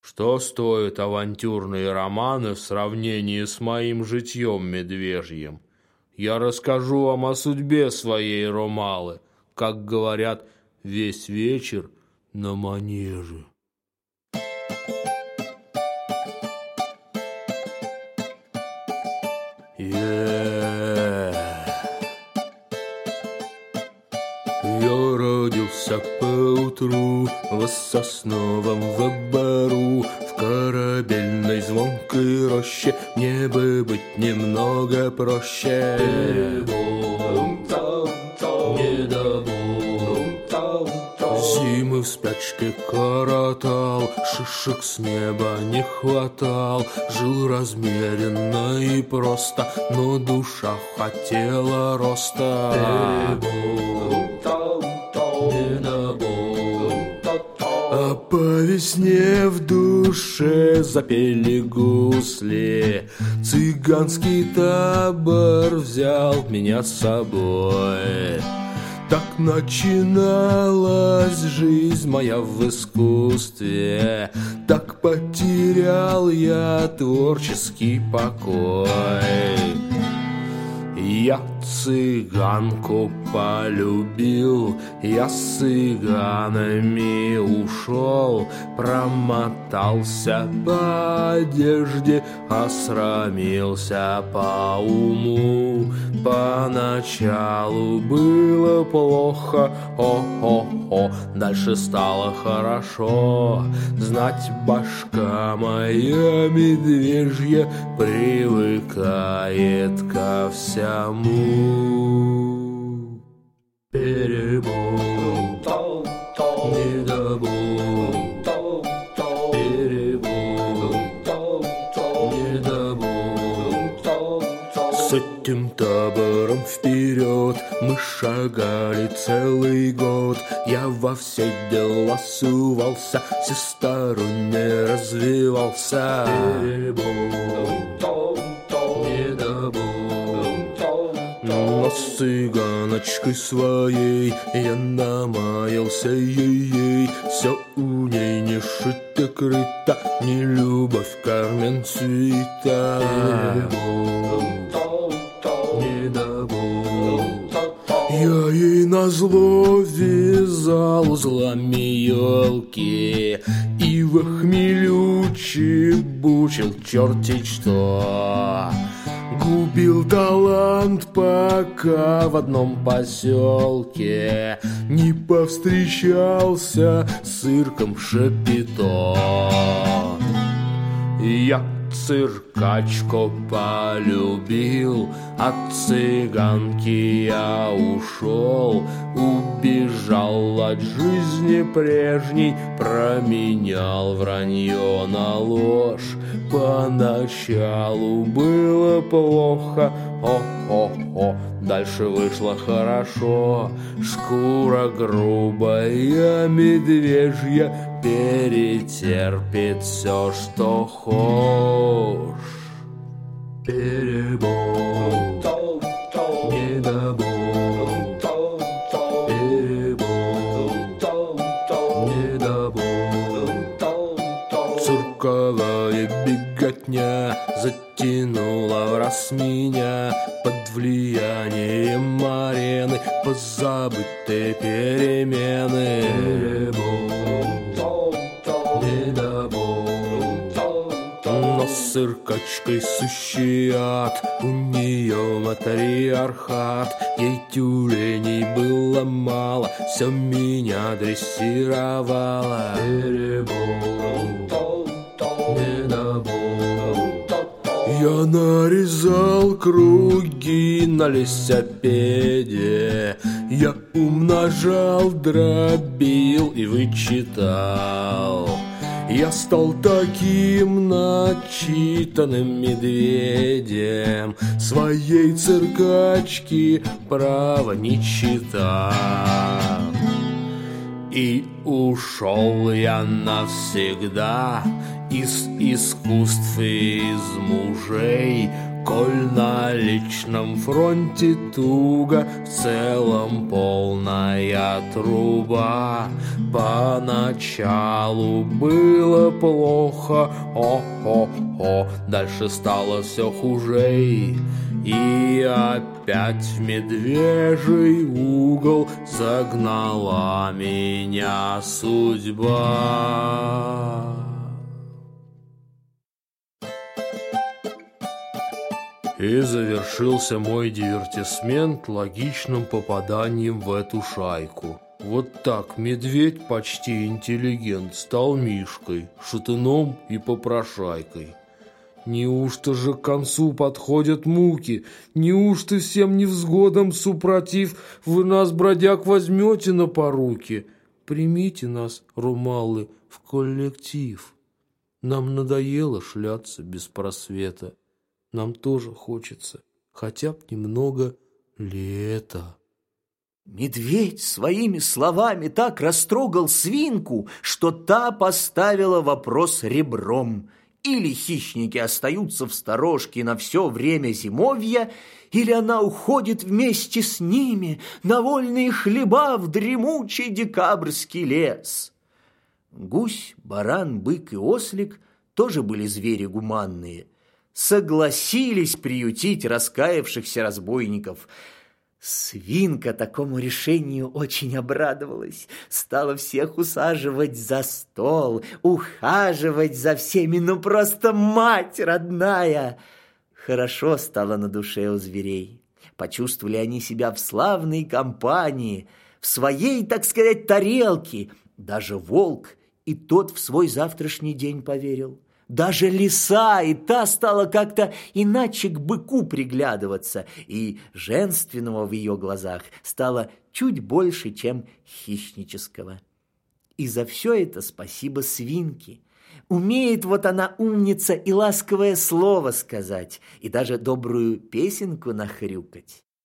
Что стоят авантюрные романы в сравнении с моим житьем медвежьим? Я расскажу вам о судьбе своей Ромалы, как говорят, весь вечер на манеже. Я родился поутру в сосновом бору, в корабельной звонкой роще. Мне бы быть немного проще. Зимы в спячке коротал, шишек с неба не хватал. Жил размеренно и просто, но душа хотела роста. А по весне в душе запели гусли. Цыганский табор взял меня с собой. Так начиналась жизнь моя в искусстве. Так потерял я творческий покой. Я цыганку полюбил, я с цыганами ушел, промотался по одежде, осрамился по уму. Поначалу было плохо, о-о-о, дальше стало хорошо. Знать, башка моя медвежья привыкает ко всему. Перебор, недобор, перебор, недобор. С этим табором вперед мы шагали целый год. Я во все дела сувался, всесторонне развивался. Перебор, недобор. Но с цыганочкой своей я намаялся ей. Все у ней не шито-крыто, не любовь Кармен цвета. Я ей назло вязал узлами елки и в хмелю чебучил черти что. Губил талант, пока в одном поселке не повстречался с цирком Шапито. Я циркачку полюбил, от цыганки я ушел. Убежал от жизни прежней, променял вранье на ложь. Поначалу было плохо, о-о-о, дальше вышло хорошо. Шкура грубая, медвежья, перетерпит все, что хошь. Перебор, недобор, перебор, недобор. Цирковая беготня затянула враз меня. Под влиянием арены позабытые перемены. Перебор, недобор. Но с циркачкой сущий ад, у нее матриархат. Ей тюленей было мало, все меня дрессировало. Перебор, недобор. Я нарезал круги на лесопеде, я умножал, дробил и вычитал. Я стал таким начитанным медведем, своей циркачки право не читал. И ушел я навсегда из искусств и из мужей. Коль на личном фронте туго, в целом полная труба. Поначалу было плохо, о-хо-хо, дальше стало все хуже. И опять в медвежий угол загнала меня судьба. И завершился мой дивертисмент логичным попаданием в эту шайку. Вот так медведь, почти интеллигент, стал Мишкой, шатуном и попрошайкой. Неужто же к концу подходят муки? Неужто всем невзгодам супротив вы нас, бродяг, возьмете на поруки? Примите нас, румалы, в коллектив. Нам надоело шляться без просвета. Нам тоже хочется хотя бы немного лета. Медведь своими словами так растрогал свинку, что та поставила вопрос ребром. Или хищники остаются в сторожке на все время зимовья, или она уходит вместе с ними на вольные хлеба в дремучий декабрьский лес. Гусь, баран, бык и ослик тоже были звери гуманные. Согласились приютить раскаявшихся разбойников. Свинка такому решению очень обрадовалась, стала всех усаживать за стол, ухаживать за всеми, ну просто мать родная. Хорошо стало на душе у зверей. Почувствовали они себя в славной компании, в своей, так сказать, тарелке. Даже волк и тот в свой завтрашний день поверил. Даже лиса и та стала как-то иначе к быку приглядываться, и женственного в ее глазах стало чуть больше, чем хищнического. И за все это спасибо свинке. Умеет вот она, умница, и ласковое слово сказать, и даже добрую песенку нахрюкать.